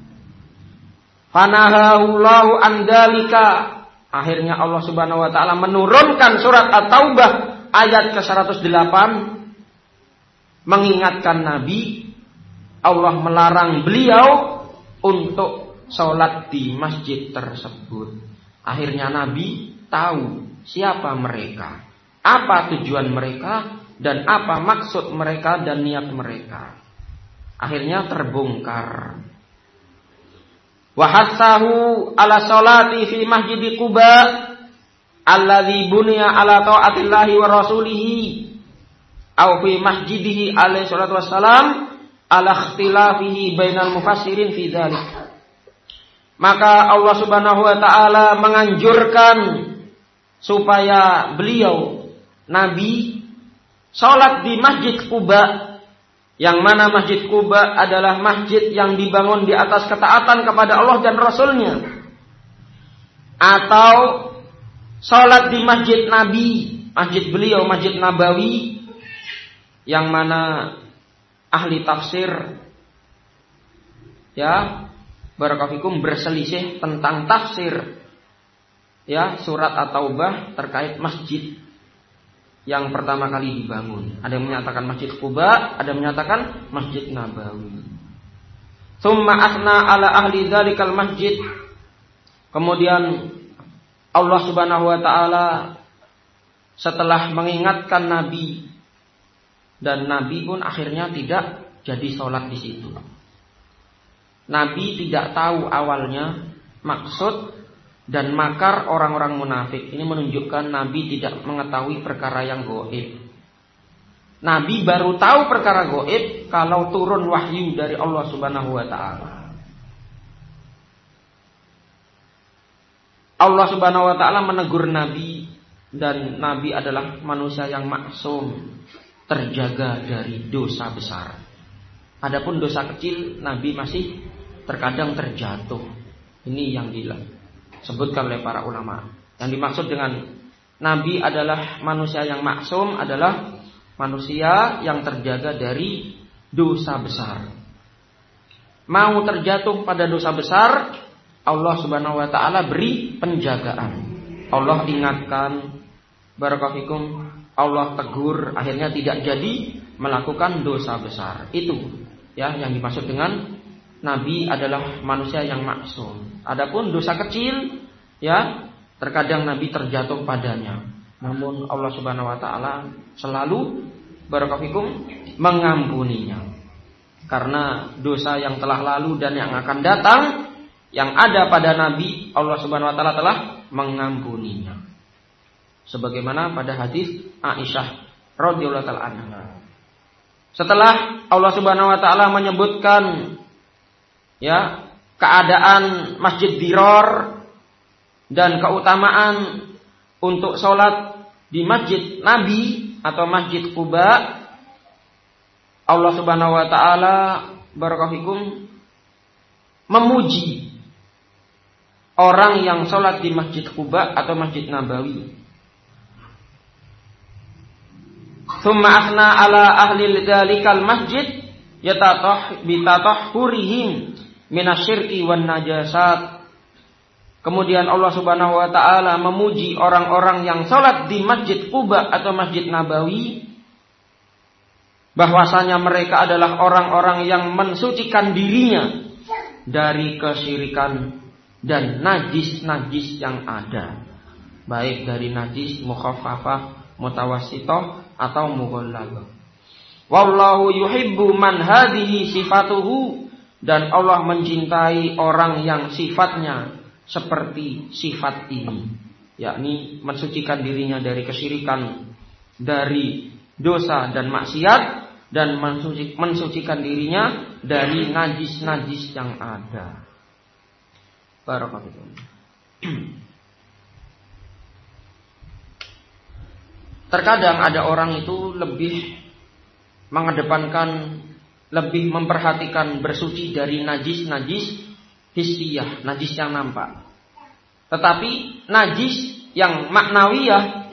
[SPEAKER 1] Fanahahullahu an dzalika. Akhirnya Allah Subhanahu wa taala menurunkan surat At-Taubah ayat ke-108 mengingatkan Nabi, Allah melarang beliau untuk sholat di masjid tersebut. Akhirnya Nabi tahu siapa mereka, apa tujuan mereka, dan apa maksud mereka dan niat mereka. Akhirnya terbongkar. Wahassahu ala sholati fi masjid Quba alladzi bunya ala taatillahi wa rasulihi au fi masjidihi alaihi salatu wassalam ala ikhtilafihi bainal mufassirin fi dzalik. Maka Allah Subhanahu wa taala menganjurkan supaya beliau Nabi sholat di masjid Quba, yang mana masjid Quba adalah masjid yang dibangun di atas ketaatan kepada Allah dan Rasulnya, atau sholat di masjid Nabi, masjid beliau, masjid Nabawi, yang mana ahli tafsir ya barakallahu berselisih tentang tafsir ya surat At-Taubah terkait masjid yang pertama kali dibangun. Ada yang menyatakan masjid Quba, ada yang menyatakan masjid Nabawi. Tsumma asna ala ahli dzalikal masjid. Kemudian Allah Subhanahu wa taala setelah mengingatkan Nabi, dan Nabi pun akhirnya tidak jadi sholat di situ. Nabi tidak tahu awalnya maksud dan makar orang-orang munafik. Ini menunjukkan Nabi tidak mengetahui perkara yang gaib. Nabi baru tahu perkara gaib kalau turun wahyu dari Allah Subhanahu wa taala. Allah Subhanahu wa taala menegur Nabi, dan Nabi adalah manusia yang maksum, terjaga dari dosa besar. Adapun dosa kecil, Nabi masih terkadang terjatuh. Ini yang disebutkan oleh para ulama. Yang dimaksud dengan Nabi adalah manusia yang maksum adalah manusia yang terjaga dari dosa besar. Mau terjatuh pada dosa besar, Allah Subhanahu wa taala beri penjagaan. Allah ingatkan, barakallahu fikum, Allah tegur, akhirnya tidak jadi melakukan dosa besar. Itu ya yang dimaksud dengan Nabi adalah manusia yang maksum. Adapun dosa kecil, ya terkadang Nabi terjatuh padanya. Namun Allah Subhanahu wa taala selalu barakallahu fikum mengampuninya. Karena dosa yang telah lalu dan yang akan datang yang ada pada Nabi, Allah Subhanahu wa taala telah mengampuninya. Sebagaimana pada hadis Aisyah radhiyallahu taala anha. Setelah Allah Subhanahu wa taala menyebutkan ya keadaan Masjid Diror dan keutamaan untuk sholat di Masjid Nabi atau Masjid Quba, Allah Subhanahu wa taala barakallahu memuji orang yang sholat di Masjid Quba atau Masjid Nabawi. Tsumma asna ala ahli dzalikal masjid bitatahhurihim minasyirki wan najasat. Kemudian Allah Subhanahu wa taala memuji orang-orang yang sholat di Masjid Quba atau Masjid Nabawi, bahwasanya mereka adalah orang-orang yang mensucikan dirinya dari kesyirikan dan najis-najis yang ada, baik dari najis mukhaffafah, mutawassithah atau mughallalah. Wallahu yuhibbu man hadhihi sifatuhu, dan Allah mencintai orang yang sifatnya seperti sifat ini, yakni mensucikan dirinya dari kesyirikan, dari dosa dan maksiat, dan mensucikan dirinya dari najis-najis yang ada. Barakallahu. Terkadang ada orang itu lebih mengedepankan, lebih memperhatikan bersuci dari najis-najis hissiyah, najis yang nampak. Tetapi najis yang maknawiyah,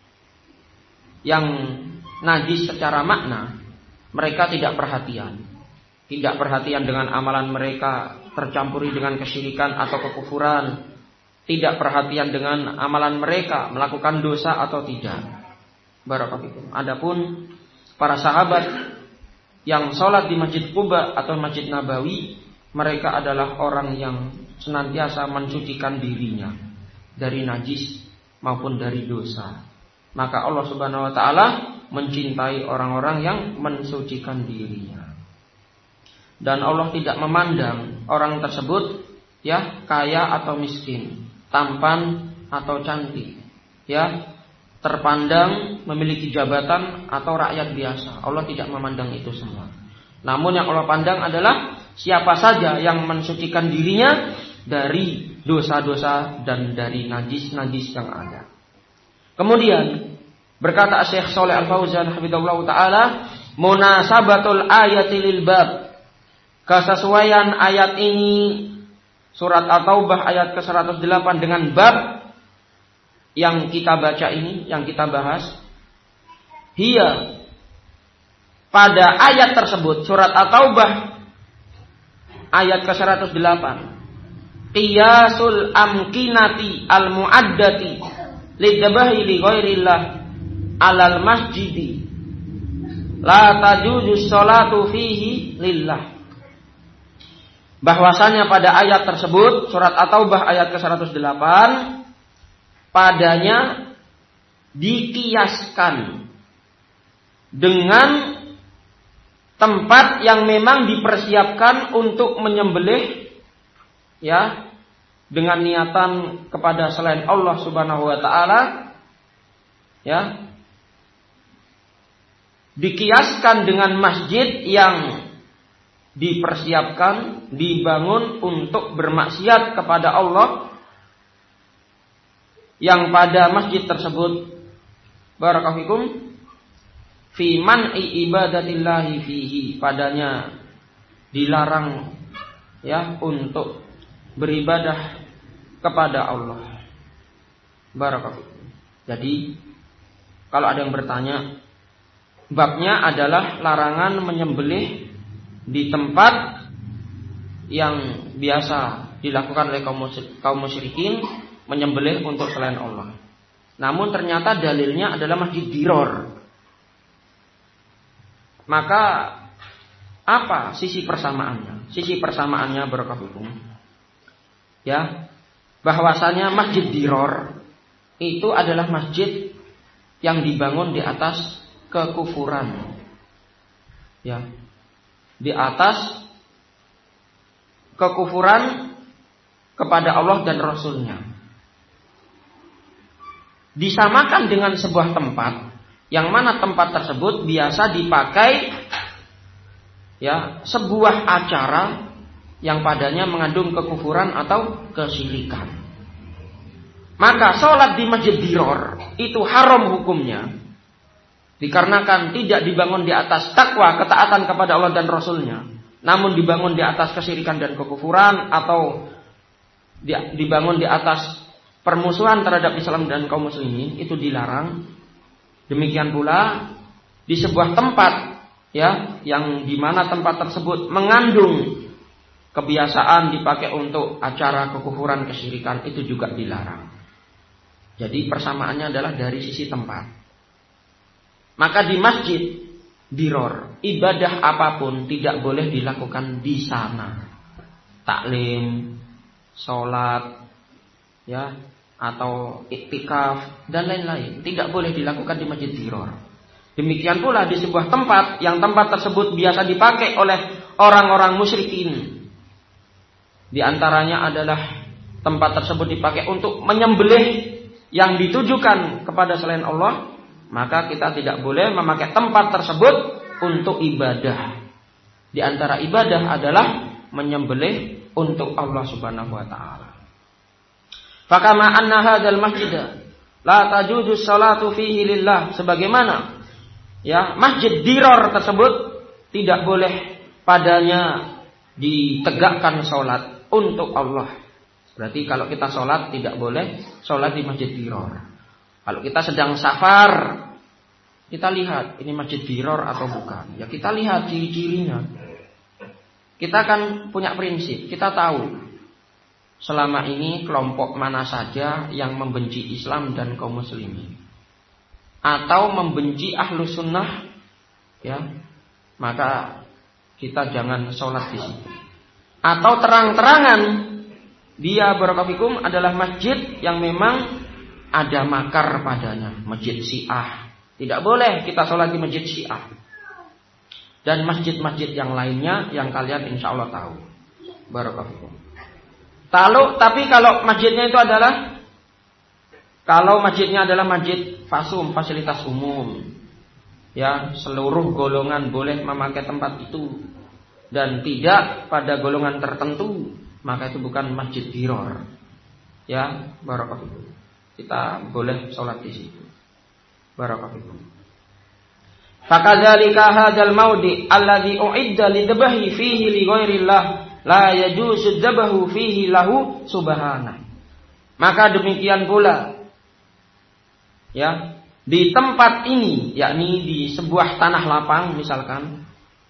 [SPEAKER 1] yang najis secara makna, mereka tidak perhatian. Tidak perhatian dengan amalan mereka tercampuri dengan kesyirikan atau kekufuran. Tidak perhatian dengan amalan mereka melakukan dosa atau tidak. Barakallahu. Adapun para sahabat yang sholat di Masjid Quba atau Masjid Nabawi, mereka adalah orang yang senantiasa mensucikan dirinya dari najis maupun dari dosa. Maka Allah Subhanahu wa taala mencintai orang-orang yang mensucikan dirinya. Dan Allah tidak memandang orang tersebut ya kaya atau miskin, tampan atau cantik, ya, terpandang memiliki jabatan atau rakyat biasa. Allah tidak memandang itu semua. Namun yang Allah pandang adalah siapa saja yang mensucikan dirinya dari dosa-dosa dan dari najis-najis yang ada. Kemudian berkata Syekh Shalih Al-Fauzan hafizahullah taala, munasabatul ayati lil bab. Kesesuaian ayat ini surat At-Taubah ayat ke-108 dengan bab yang kita baca ini, yang kita bahas. Hiya, pada ayat tersebut, surat At-Taubah ayat ke-108, qiyasul amkinati al-mu'addati lidzabahi li ghairillah alal masjidi la tajuzu sholatu fihi lillah. Bahwasanya pada ayat tersebut, surat At-Taubah ayat ke-108, padanya dikiaskan dengan tempat yang memang dipersiapkan untuk menyembelih, ya, dengan niatan kepada selain Allah Subhanahu wa taala, ya, dikiaskan dengan masjid yang dipersiapkan, dibangun untuk bermaksiat kepada Allah, yang pada masjid tersebut barakallahu fikum fi man'i ibadatillahi fihi, padanya dilarang, ya, untuk beribadah kepada Allah. Barakallahu fikum. Jadi kalau ada yang bertanya, babnya adalah larangan menyembelih di tempat yang biasa dilakukan oleh kaum musyrikin, menyembelih untuk selain Allah. Namun ternyata dalilnya adalah Masjid Diror. Maka apa sisi persamaannya? Sisi persamaannya barakallahu, ya, bahwasanya Masjid Diror itu adalah masjid yang dibangun di atas kekufuran, ya, di atas kekufuran kepada Allah dan Rasulnya. Disamakan dengan sebuah tempat yang mana tempat tersebut biasa dipakai, ya, sebuah acara yang padanya mengandung kekufuran atau kesyirikan. Maka sholat di masjid diror itu haram hukumnya, dikarenakan tidak dibangun di atas takwa ketaatan kepada Allah dan Rasulnya, namun dibangun di atas kesyirikan dan kekufuran, atau dibangun di atas permusuhan terhadap Islam dan kaum muslimin, itu dilarang. Demikian pula di sebuah tempat ya, yang dimana tempat tersebut mengandung kebiasaan dipakai untuk acara kekufuran kesyirikan, itu juga dilarang. Jadi persamaannya adalah dari sisi tempat. Maka di masjid diror, ibadah apapun tidak boleh dilakukan di sana. Taklim, sholat, ya, atau iktikaf dan lain-lain tidak boleh dilakukan di masjid diror. Demikian pula di sebuah tempat yang tempat tersebut biasa dipakai oleh orang-orang musyrikin. Di antaranya adalah tempat tersebut dipakai untuk menyembelih yang ditujukan kepada selain Allah, maka kita tidak boleh memakai tempat tersebut untuk ibadah. Di antara ibadah adalah menyembelih untuk Allah Subhanahu wa taala. Fakama anna hadzal masjid la tajuzu sholatu fihi lillah, sebagaimana ya masjid diror tersebut tidak boleh padanya ditegakkan sholat untuk Allah. Berarti kalau kita sholat tidak boleh sholat di masjid diror. Kalau kita sedang safar, kita lihat ini masjid diror atau bukan. Ya kita lihat ciri-cirinya. Kita kan punya prinsip, kita tahu selama ini kelompok mana saja yang membenci Islam dan kaum muslimin, atau membenci ahlu sunnah, ya, maka kita jangan sholat di situ. Atau terang-terangan dia barakallahu adalah masjid yang memang ada makar padanya, masjid Syiah. Tidak boleh kita sholat di masjid Syiah. Dan masjid-masjid yang lainnya yang kalian insya Allah tahu. Barakallahu. Tapi kalau masjidnya itu adalah, kalau masjidnya adalah masjid fasum, fasilitas umum, ya, seluruh golongan boleh memakai tempat itu dan tidak pada golongan tertentu, maka itu bukan masjid diror. Ya, barakallahu. Kita boleh sholat di situ. Barakallahu. Fakadzalika hadzal maudi alladzi u'idda lidhabahi fihi li ghairillah la yajuzu dhabahu fihi lahu subhanahu. Maka demikian pula ya, di tempat ini, yakni di sebuah tanah lapang misalkan,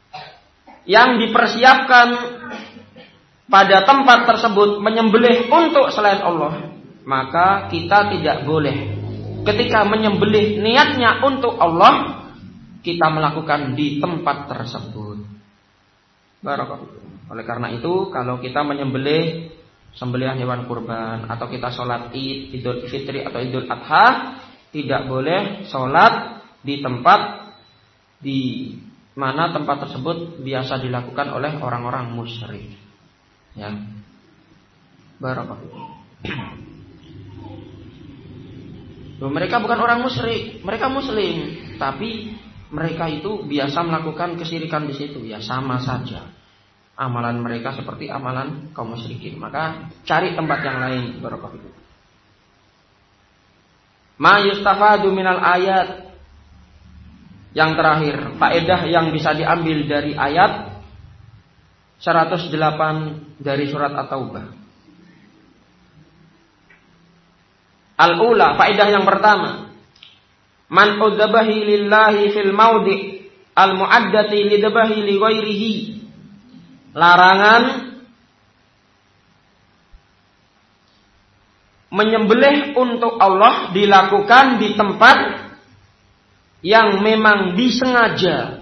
[SPEAKER 1] yang dipersiapkan pada tempat tersebut menyembelih untuk selain Allah, maka kita tidak boleh ketika menyembelih niatnya untuk Allah kita melakukan di tempat tersebut. Barakallahu. Oleh karena itu, kalau kita menyembelih sembelihan hewan kurban, atau kita sholat Id, Idul Fitri atau Idul Adha, tidak boleh sholat di tempat di mana tempat tersebut biasa dilakukan oleh orang-orang musyrik. Ya, barakallahu. Mereka bukan orang musyrik, mereka muslim, tapi mereka itu biasa melakukan kesyirikan di situ. Ya sama saja, amalan mereka seperti amalan kaum musyrikin. Maka cari tempat yang lain. Barakallahu. Ma yustafadu minal ayat. Yang terakhir, faedah yang bisa diambil dari ayat 108 dari surat At-Taubah. Al-ula, faedah yang pertama, man udzabahi lillahi fil maudi al-mu'addati lidzabahi li ghairihi. Larangan menyembelih untuk Allah dilakukan di tempat yang memang disengaja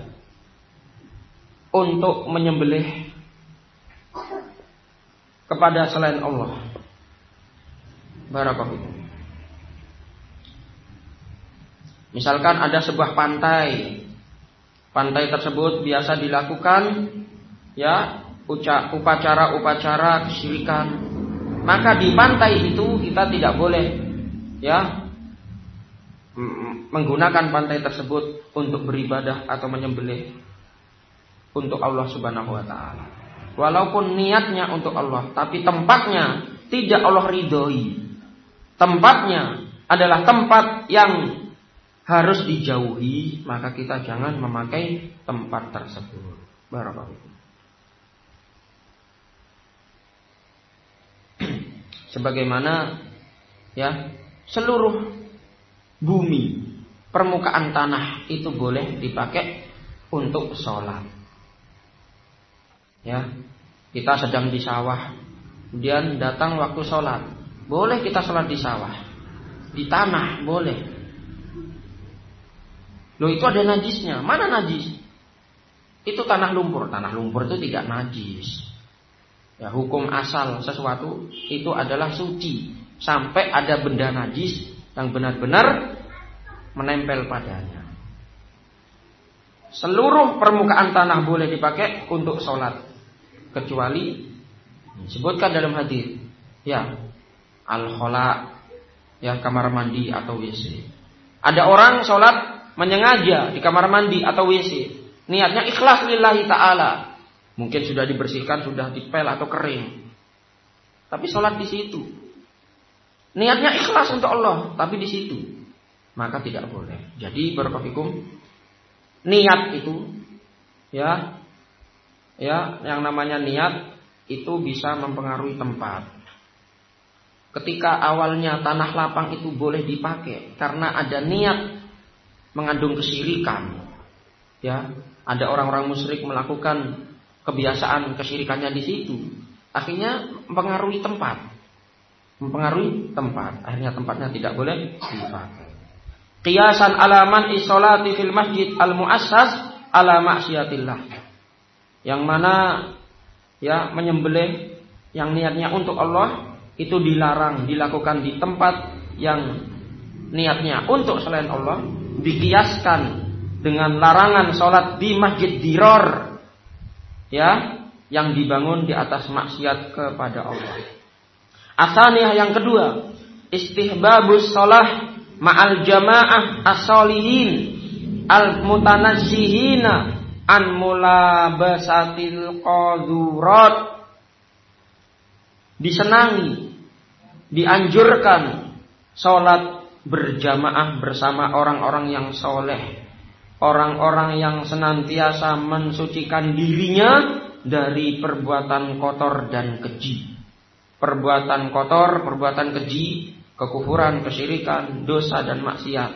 [SPEAKER 1] untuk menyembelih kepada selain Allah. Barakallahu. Misalkan ada sebuah pantai. Pantai tersebut biasa dilakukan ya upacara-upacara kesyirikan. Maka di pantai itu kita tidak boleh ya menggunakan pantai tersebut untuk beribadah atau menyembelih untuk Allah Subhanahu wa taala. walaupun niatnya untuk Allah, tapi tempatnya tidak Allah ridhoi. Tempatnya adalah tempat yang harus dijauhi, maka kita jangan memakai tempat tersebut. Barakallahu. Sebagaimana ya, seluruh bumi, permukaan tanah itu boleh dipakai untuk sholat. Ya, kita sedang di sawah, kemudian datang waktu sholat, boleh kita sholat di sawah, di tanah boleh. Loh, itu ada najisnya. Mana najis? Itu tanah lumpur. Tanah lumpur itu tidak najis. Ya, hukum asal sesuatu itu adalah suci sampai ada benda najis yang benar-benar menempel padanya. Seluruh permukaan tanah boleh dipakai untuk sholat, kecuali disebutkan dalam hadis, ya, al-khala, ya, kamar mandi atau WC. Ada orang sholat menyengaja di kamar mandi atau WC, niatnya ikhlas lillahi ta'ala, mungkin sudah dibersihkan, sudah dipel atau kering, tapi sholat di situ, niatnya ikhlas untuk Allah, tapi di situ, maka tidak boleh. Jadi barakallahu, niat itu, ya, yang namanya niat itu bisa mempengaruhi tempat. Ketika awalnya tanah lapang itu boleh dipakai karena ada niat mengandung kesyirikan, ya, ada orang-orang musyrik melakukan kebiasaan kesyirikannya di situ, akhirnya mempengaruhi tempat, akhirnya tempatnya tidak boleh dipakai. Qiyasan alaman isolati fil masjid al muassas ala maksiatillah, yang mana ya, menyembelih yang niatnya untuk Allah itu dilarang dilakukan di tempat yang niatnya untuk selain Allah, dikiaskan dengan larangan sholat di masjid diror, ya, yang dibangun di atas maksiat kepada Allah. Asaniyah, yang kedua, istihbabus sholah ma'al jamaah as-solihin al-mutanazzihina an mulabasatil qadurat. Disenangi, dianjurkan sholat berjamaah bersama orang-orang yang soleh, orang-orang yang senantiasa mensucikan dirinya dari perbuatan kotor dan keji. Perbuatan kotor, perbuatan keji, kekufuran, kesyirikan, dosa dan maksiat.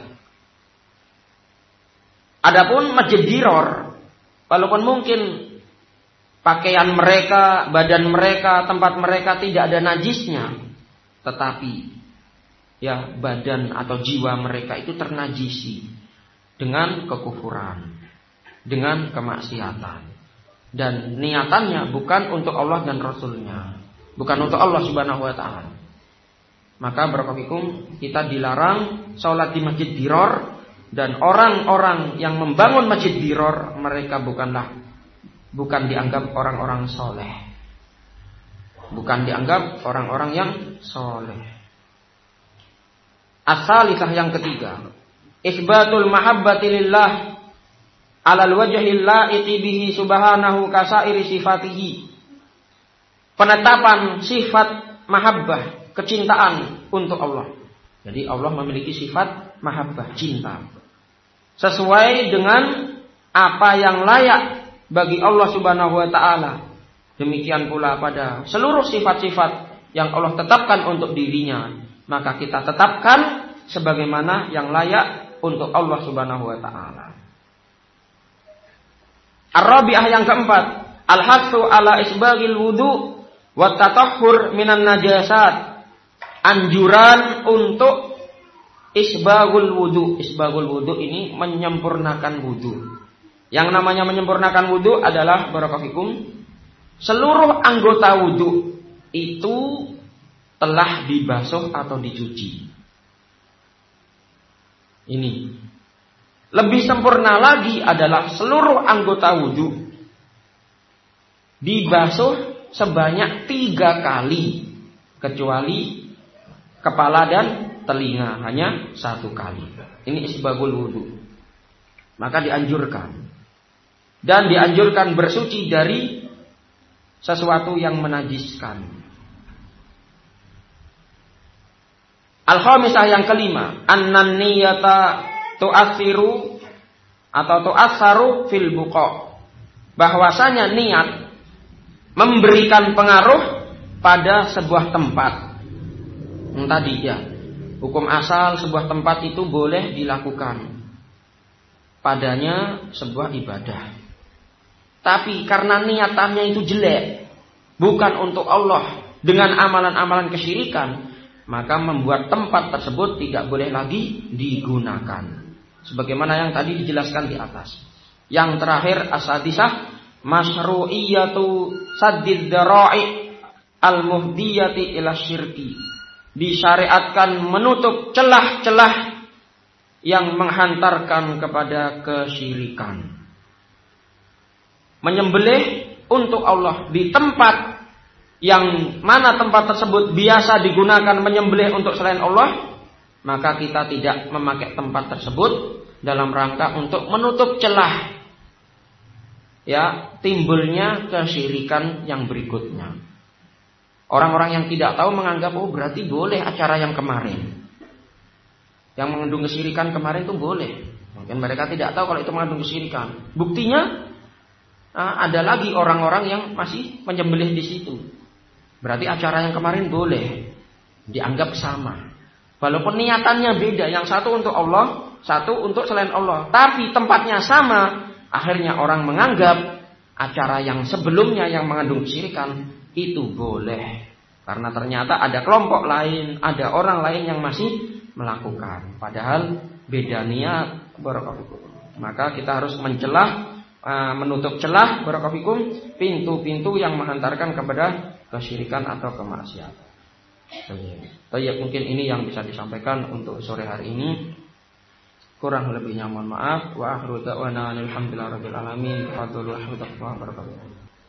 [SPEAKER 1] Adapun masjid diror, walaupun mungkin pakaian mereka, badan mereka, tempat mereka tidak ada najisnya, tetapi ya, badan atau jiwa mereka itu ternajisi dengan kekufuran, dengan kemaksiatan, dan niatannya bukan untuk Allah dan Rasulnya, bukan untuk Allah Subhanahu wa ta'ala. Maka barakallahu, kita dilarang sholat di masjid diror, dan orang-orang yang membangun masjid diror, mereka bukan dianggap orang-orang soleh, bukan dianggap orang-orang yang soleh. As-salisah, yang ketiga, isbatul mahabbati lillah alal wajhil la'iqi bihi subhanahu kasairi sifatihi. Penetapan sifat mahabbah, kecintaan untuk Allah. Jadi Allah memiliki sifat mahabbah, cinta, sesuai dengan apa yang layak bagi Allah Subhanahu wa ta'ala. Demikian pula pada seluruh sifat-sifat yang Allah tetapkan untuk dirinya, maka kita tetapkan sebagaimana yang layak untuk Allah Subhanahu wa ta'ala. Ar-rabi'ah, yang keempat, al-hatsu ala isbaghil wudu wa tatahhur minan najasat. Anjuran untuk isbaghul wudu. Isbaghul wudu ini menyempurnakan wudu. Yang namanya menyempurnakan wudu adalah barakallahu, seluruh anggota wudu itu telah dibasuh atau dicuci. Ini lebih sempurna lagi adalah seluruh anggota wudu dibasuh sebanyak 3 kali, kecuali kepala dan telinga hanya 1 kali. Ini isbaghul wudu. Maka dianjurkan, dan dianjurkan bersuci dari sesuatu yang menajiskan. Al-khamisah yang kelima, annan niyata tu'athiru atau tu'atharu fil buqa. Bahwasanya niat memberikan pengaruh pada sebuah tempat. Tadi ya, hukum asal sebuah tempat itu boleh dilakukan padanya sebuah ibadah. Tapi karena niatannya itu jelek, bukan untuk Allah, dengan amalan-amalan kesyirikan, maka membuat tempat tersebut tidak boleh lagi digunakan. Sebagaimana yang tadi dijelaskan di atas. Yang terakhir as-sadisah, masyru'iyatu saddid dzara'i al-muhdiyati ila syirki. Disyariatkan menutup celah-celah yang menghantarkan kepada kesyirikan. Menyembelih untuk Allah di tempat yang mana tempat tersebut biasa digunakan menyembelih untuk selain Allah, maka kita tidak memakai tempat tersebut dalam rangka untuk menutup celah ya timbulnya kesyirikan yang berikutnya. Orang-orang yang tidak tahu menganggap berarti boleh acara yang kemarin. Yang mengandung kesyirikan kemarin itu boleh. Mungkin mereka tidak tahu kalau itu mengandung kesyirikan. Buktinya ada lagi orang-orang yang masih menyembelih di situ. Berarti acara yang kemarin boleh dianggap sama. Walaupun niatannya beda, yang satu untuk Allah, satu untuk selain Allah, tapi tempatnya sama, akhirnya orang menganggap acara yang sebelumnya yang mengandung kesyirikan itu boleh. Karena ternyata ada kelompok lain, ada orang lain yang masih melakukan. Padahal beda niat. Barakallahu. Maka kita harus menutup celah barakallahu pintu-pintu yang menghantarkan kepada kesyirikan atau kemaksiatan. Baik, mungkin ini yang bisa disampaikan untuk sore hari ini. Kurang lebihnya mohon maaf. Wa akhiru da'wana alhamdulillahirabbil alamin. Fadlul wabarakatuh.